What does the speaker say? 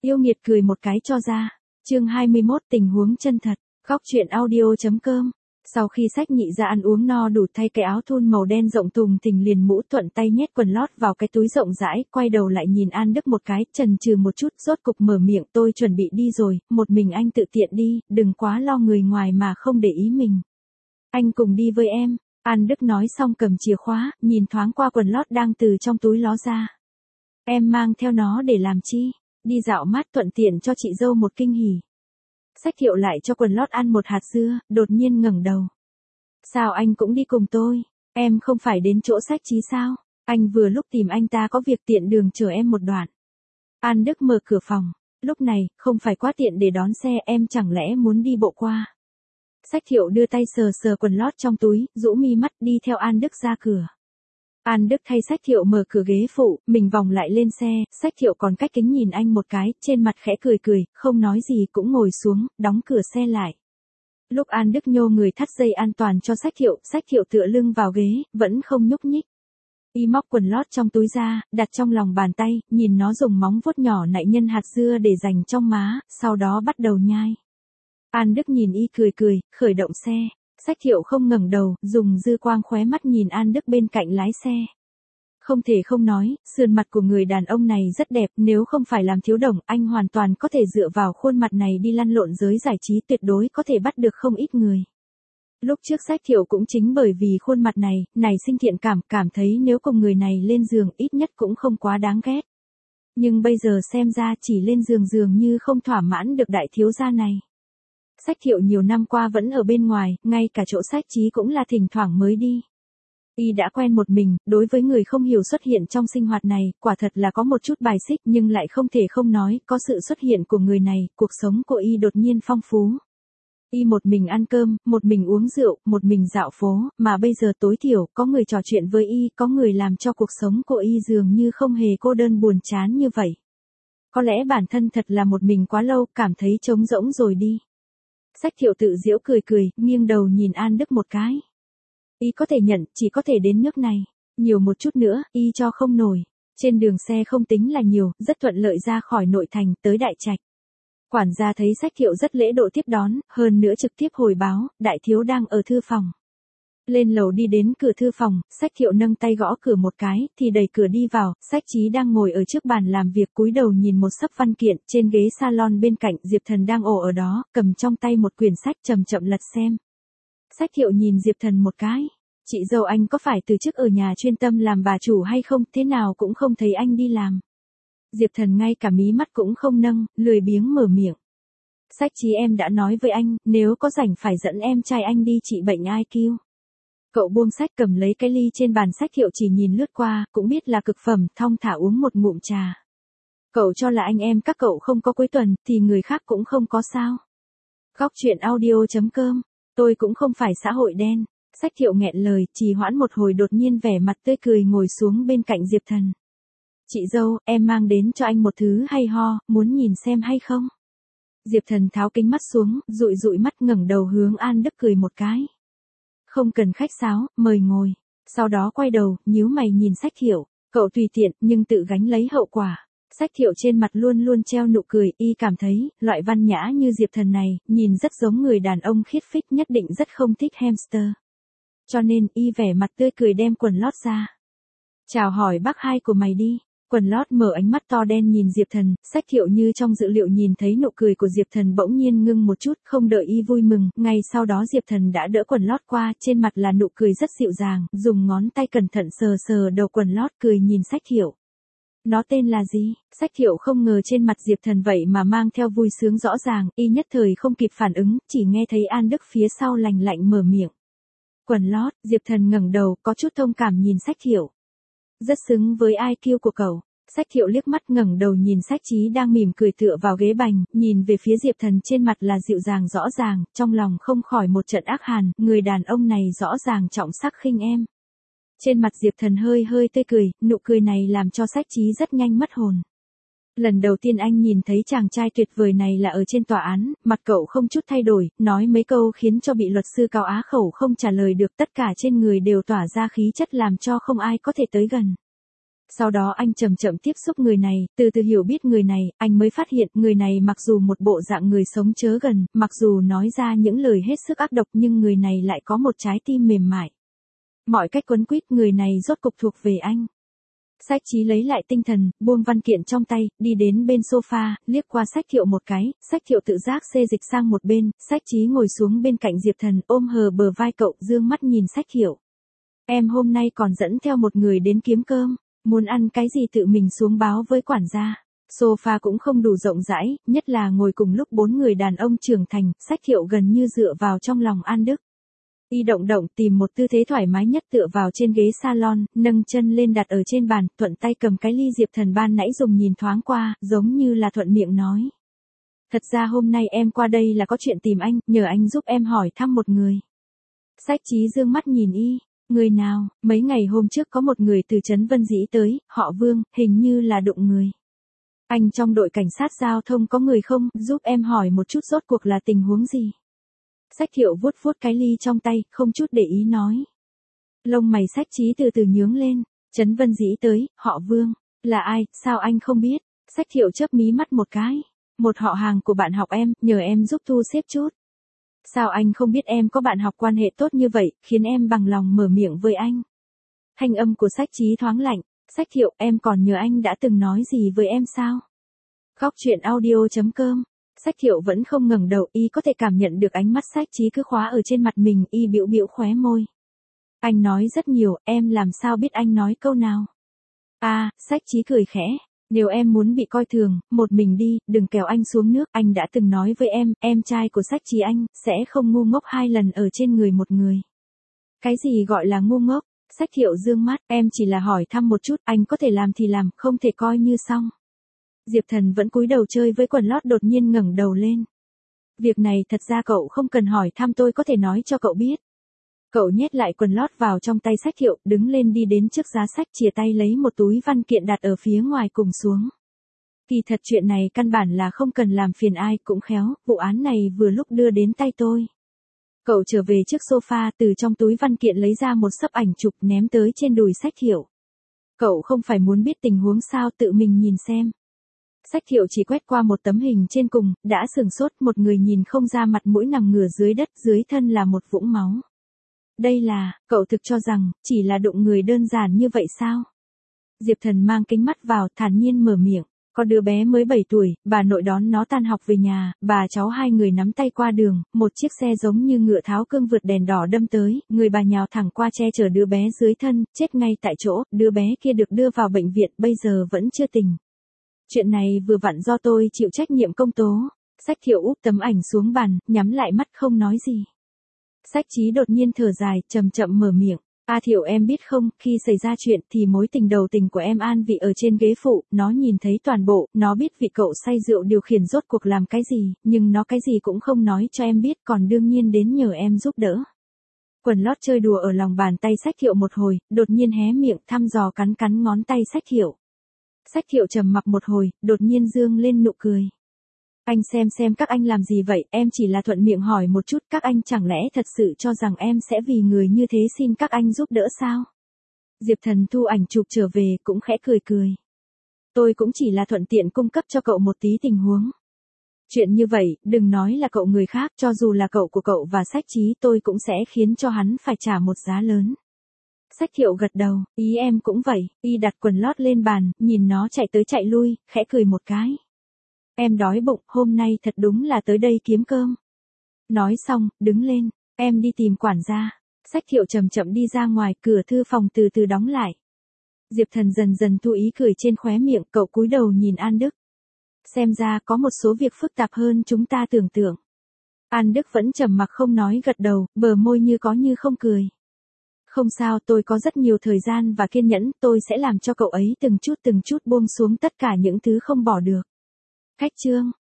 Yêu nghiệt cười một cái cho ra. Chương 21 tình huống chân thật. Góc truyện audio.com. Sau khi Sách Nhị ra ăn uống no đủ thay cái áo thun màu đen rộng thùng thình liền mũ thuận tay nhét quần lót vào cái túi rộng rãi, quay đầu lại nhìn An Đức một cái, chần chừ một chút, rốt cục mở miệng, tôi chuẩn bị đi rồi, một mình anh tự tiện đi, đừng quá lo người ngoài mà không để ý mình. Anh cùng đi với em. An Đức nói xong cầm chìa khóa, nhìn thoáng qua quần lót đang từ trong túi ló ra. Em mang theo nó để làm chi? Đi dạo mát thuận tiện cho chị dâu một kinh hỉ. Sách Thiệu lại cho quần lót ăn một hạt dưa, đột nhiên ngẩng đầu. Sao anh cũng đi cùng tôi? Em không phải đến chỗ Sách Chí sao? Anh vừa lúc tìm anh ta có việc tiện đường chờ em một đoạn. An Đức mở cửa phòng. Lúc này, không phải quá tiện để đón xe, em chẳng lẽ muốn đi bộ qua? Sách Thiệu đưa tay sờ sờ quần lót trong túi, rũ mi mắt đi theo An Đức ra cửa. An Đức thay Sách Thiệu mở cửa ghế phụ, mình vòng lại lên xe, Sách Thiệu còn cách kính nhìn anh một cái, trên mặt khẽ cười cười, không nói gì cũng ngồi xuống, đóng cửa xe lại. Lúc An Đức nhô người thắt dây an toàn cho Sách Thiệu tựa lưng vào ghế, vẫn không nhúc nhích. Y móc quần lót trong túi ra, đặt trong lòng bàn tay, nhìn nó dùng móng vuốt nhỏ nạy nhân hạt dưa để dành trong má, sau đó bắt đầu nhai. An Đức nhìn y cười cười, khởi động xe. Sách Thiệu không ngẩng đầu, dùng dư quang khóe mắt nhìn An Đức bên cạnh lái xe. Không thể không nói, sườn mặt của người đàn ông này rất đẹp, nếu không phải làm thiếu đồng, anh hoàn toàn có thể dựa vào khuôn mặt này đi lăn lộn giới giải trí, tuyệt đối có thể bắt được không ít người. Lúc trước Sách Thiệu cũng chính bởi vì khuôn mặt này, nảy sinh thiện cảm thấy nếu cùng người này lên giường ít nhất cũng không quá đáng ghét. Nhưng bây giờ xem ra chỉ lên giường dường như không thỏa mãn được đại thiếu gia này. Sách Thiệu nhiều năm qua vẫn ở bên ngoài, ngay cả chỗ Sách Chí cũng là thỉnh thoảng mới đi. Y đã quen một mình, đối với người không hiểu xuất hiện trong sinh hoạt này, quả thật là có một chút bài xích nhưng lại không thể không nói, có sự xuất hiện của người này, cuộc sống của Y đột nhiên phong phú. Y một mình ăn cơm, một mình uống rượu, một mình dạo phố, mà bây giờ tối thiểu, có người trò chuyện với Y, có người làm cho cuộc sống của Y dường như không hề cô đơn buồn chán như vậy. Có lẽ bản thân thật là một mình quá lâu, cảm thấy trống rỗng rồi đi. Sách Thiệu tự giễu cười cười, nghiêng đầu nhìn An Đức một cái. Y có thể nhận, chỉ có thể đến nước này. Nhiều một chút nữa, Y cho không nổi. Trên đường xe không tính là nhiều, rất thuận lợi ra khỏi nội thành, tới Đại Trạch. Quản gia thấy Sách Thiệu rất lễ độ tiếp đón, hơn nữa trực tiếp hồi báo, đại thiếu đang ở thư phòng. Lên lầu đi đến cửa thư phòng, Sách Thiệu nâng tay gõ cửa một cái, thì đẩy cửa đi vào, Sách Chí đang ngồi ở trước bàn làm việc cúi đầu nhìn một sấp văn kiện, trên ghế salon bên cạnh Diệp Thần đang ổ ở đó, cầm trong tay một quyển sách chậm chậm lật xem. Sách Thiệu nhìn Diệp Thần một cái, chị dâu anh có phải từ trước ở nhà chuyên tâm làm bà chủ hay không, thế nào cũng không thấy anh đi làm. Diệp Thần ngay cả mí mắt cũng không nâng, lười biếng mở miệng. Sách Chí em đã nói với anh, nếu có rảnh phải dẫn em trai anh đi trị bệnh IQ. Cậu buông sách cầm lấy cái ly trên bàn. Sách Thiệu chỉ nhìn lướt qua, cũng biết là cực phẩm, thong thả uống một ngụm trà. Cậu cho là anh em các cậu không có cuối tuần, thì người khác cũng không có sao. Góc truyện audio.com, tôi cũng không phải xã hội đen. Sách Thiệu nghẹn lời, trì hoãn một hồi đột nhiên vẻ mặt tươi cười ngồi xuống bên cạnh Diệp Thần. Chị dâu, em mang đến cho anh một thứ hay ho, muốn nhìn xem hay không? Diệp Thần tháo kính mắt xuống, dụi mắt ngẩng đầu hướng An Đức cười một cái. Không cần khách sáo, mời ngồi. Sau đó quay đầu, nhíu mày nhìn Sách Thiệu, cậu tùy tiện, nhưng tự gánh lấy hậu quả. Sách Thiệu trên mặt luôn luôn treo nụ cười, Y cảm thấy, loại văn nhã như Diệp Thần này, nhìn rất giống người đàn ông khiết phích, nhất định rất không thích hamster. Cho nên, Y vẻ mặt tươi cười đem quần lót ra. Chào hỏi bác hai của mày đi. Quần lót mở ánh mắt to đen nhìn Diệp Thần, Sách Thiệu như trong dự liệu nhìn thấy nụ cười của Diệp Thần bỗng nhiên ngưng một chút, không đợi Y vui mừng, ngay sau đó Diệp Thần đã đỡ quần lót qua, trên mặt là nụ cười rất dịu dàng, dùng ngón tay cẩn thận sờ sờ đầu quần lót cười nhìn Sách Thiệu. Nó tên là gì? Sách Thiệu không ngờ trên mặt Diệp Thần vậy mà mang theo vui sướng rõ ràng, Y nhất thời không kịp phản ứng, chỉ nghe thấy An Đức phía sau lành lạnh mở miệng. Quần lót, Diệp Thần ngẩng đầu, có chút thông cảm nhìn Sách Thiệu. Rất xứng với IQ của cậu. Sách Thiệu liếc mắt ngẩng đầu nhìn Sách Chí đang mỉm cười tựa vào ghế bành, nhìn về phía Diệp Thần trên mặt là dịu dàng rõ ràng, trong lòng không khỏi một trận ác hàn, người đàn ông này rõ ràng trọng sắc khinh em. Trên mặt Diệp Thần hơi tươi cười, nụ cười này làm cho Sách Chí rất nhanh mất hồn. Lần đầu tiên anh nhìn thấy chàng trai tuyệt vời này là ở trên tòa án, mặt cậu không chút thay đổi, nói mấy câu khiến cho bị luật sư Cao Á Khẩu không trả lời được, tất cả trên người đều tỏa ra khí chất làm cho không ai có thể tới gần. Sau đó anh chậm chậm tiếp xúc người này, từ từ hiểu biết người này, anh mới phát hiện người này mặc dù một bộ dạng người sống chớ gần, mặc dù nói ra những lời hết sức ác độc nhưng người này lại có một trái tim mềm mại. Mọi cách quấn quýt người này rốt cục thuộc về anh. Sách Chí lấy lại tinh thần, buông văn kiện trong tay, đi đến bên sofa, liếc qua Sách Thiệu một cái, Sách Thiệu tự giác xê dịch sang một bên, Sách Chí ngồi xuống bên cạnh Diệp Thần, ôm hờ bờ vai cậu, dương mắt nhìn Sách Thiệu. Em hôm nay còn dẫn theo một người đến kiếm cơm, muốn ăn cái gì tự mình xuống báo với quản gia. Sofa cũng không đủ rộng rãi, nhất là ngồi cùng lúc 4 người đàn ông trưởng thành, Sách Thiệu gần như dựa vào trong lòng An Đức. Y động động tìm một tư thế thoải mái nhất tựa vào trên ghế salon, nâng chân lên đặt ở trên bàn, thuận tay cầm cái ly Diệp Thần ban nãy dùng nhìn thoáng qua, giống như là thuận miệng nói. Thật ra hôm nay em qua đây là có chuyện tìm anh, nhờ anh giúp em hỏi thăm một người. Sách Chí dương mắt nhìn Y, người nào, mấy ngày hôm trước có một người từ trấn Vân Dĩ tới, họ Vương, hình như là đụng người. Anh trong đội cảnh sát giao thông có người không, giúp em hỏi một chút rốt cuộc là tình huống gì. Sách Thiệu vuốt vuốt cái ly trong tay, không chút để ý nói. Lông mày Sách Chí từ từ nhướng lên, trấn Vân Dĩ tới, họ Vương, là ai, sao anh không biết? Sách Thiệu chớp mí mắt một cái, một họ hàng của bạn học em, nhờ em giúp thu xếp chút. Sao anh không biết em có bạn học quan hệ tốt như vậy, khiến em bằng lòng mở miệng với anh. Thanh âm của Sách Chí thoáng lạnh, Sách Thiệu, em còn nhớ anh đã từng nói gì với em sao? Góc truyện audio.com. Sách Thiệu vẫn không ngẩng đầu, Y có thể cảm nhận được ánh mắt Sách Chí cứ khóa ở trên mặt mình, Y bĩu bĩu khóe môi. Anh nói rất nhiều, em làm sao biết anh nói câu nào? Sách Chí cười khẽ, nếu em muốn bị coi thường, một mình đi, đừng kéo anh xuống nước, anh đã từng nói với em trai của Sách Chí anh, sẽ không ngu ngốc 2 lần ở trên người một người. Cái gì gọi là ngu ngốc? Sách Thiệu dương mắt, em chỉ là hỏi thăm một chút, anh có thể làm thì làm, không thể coi như xong. Diệp Thần vẫn cúi đầu chơi với quần lót đột nhiên ngẩng đầu lên. Việc này thật ra cậu không cần hỏi thăm, tôi có thể nói cho cậu biết. Cậu nhét lại quần lót vào trong tay Sách Thiệu, đứng lên đi đến trước giá sách, chìa tay lấy một túi văn kiện đặt ở phía ngoài cùng xuống. Kỳ thật chuyện này căn bản là không cần làm phiền ai, cũng khéo, vụ án này vừa lúc đưa đến tay tôi. Cậu trở về trước sofa, từ trong túi văn kiện lấy ra một xấp ảnh chụp ném tới trên đùi Sách Thiệu. Cậu không phải muốn biết tình huống sao, tự mình nhìn xem. Sách Thiệu chỉ quét qua một tấm hình trên cùng, đã sửng sốt, một người nhìn không ra mặt mũi nằm ngửa dưới đất, dưới thân là một vũng máu. Đây là, cậu thực cho rằng, chỉ là đụng người đơn giản như vậy sao? Diệp Thần mang kính mắt vào, thản nhiên mở miệng. Có đứa bé mới 7 tuổi, bà nội đón nó tan học về nhà, bà cháu 2 người nắm tay qua đường, một chiếc xe giống như ngựa tháo cương vượt đèn đỏ đâm tới, người bà nhào thẳng qua che chở đứa bé dưới thân, chết ngay tại chỗ, đứa bé kia được đưa vào bệnh viện, bây giờ vẫn chưa tỉnh. Chuyện này vừa vặn do tôi chịu trách nhiệm công tố. Sách Thiệu úp tấm ảnh xuống bàn, nhắm lại mắt không nói gì. Sách Chí đột nhiên thở dài, chậm chậm mở miệng. Thiệu em biết không, khi xảy ra chuyện thì mối tình đầu tình của em An Vị ở trên ghế phụ, nó nhìn thấy toàn bộ, nó biết vị cậu say rượu điều khiển rốt cuộc làm cái gì, nhưng nó cái gì cũng không nói cho em biết, còn đương nhiên đến nhờ em giúp đỡ. Quần lót chơi đùa ở lòng bàn tay Sách Thiệu một hồi, đột nhiên hé miệng thăm dò cắn cắn ngón tay Sách Thiệu. Sách Thiệu trầm mặc một hồi, đột nhiên dương lên nụ cười. Anh xem các anh làm gì vậy, em chỉ là thuận miệng hỏi một chút, các anh chẳng lẽ thật sự cho rằng em sẽ vì người như thế xin các anh giúp đỡ sao? Diệp Thần thu ảnh chụp trở về cũng khẽ cười cười. Tôi cũng chỉ là thuận tiện cung cấp cho cậu một tí tình huống. Chuyện như vậy, đừng nói là cậu người khác, cho dù là cậu của cậu và Sách Chí tôi cũng sẽ khiến cho hắn phải trả một giá lớn. Sách Thiệu gật đầu, ý em cũng vậy, Y đặt quần lót lên bàn, nhìn nó chạy tới chạy lui, khẽ cười một cái. Em đói bụng, hôm nay thật đúng là tới đây kiếm cơm. Nói xong, đứng lên, em đi tìm quản gia. Sách Thiệu chậm chậm đi ra ngoài, cửa thư phòng từ từ đóng lại. Diệp Thần dần dần thu ý cười trên khóe miệng, cậu cúi đầu nhìn An Đức. Xem ra có một số việc phức tạp hơn chúng ta tưởng tượng. An Đức vẫn trầm mặc không nói, gật đầu, bờ môi như có như không cười. Không sao, tôi có rất nhiều thời gian và kiên nhẫn, tôi sẽ làm cho cậu ấy từng chút buông xuống tất cả những thứ không bỏ được. Khách chương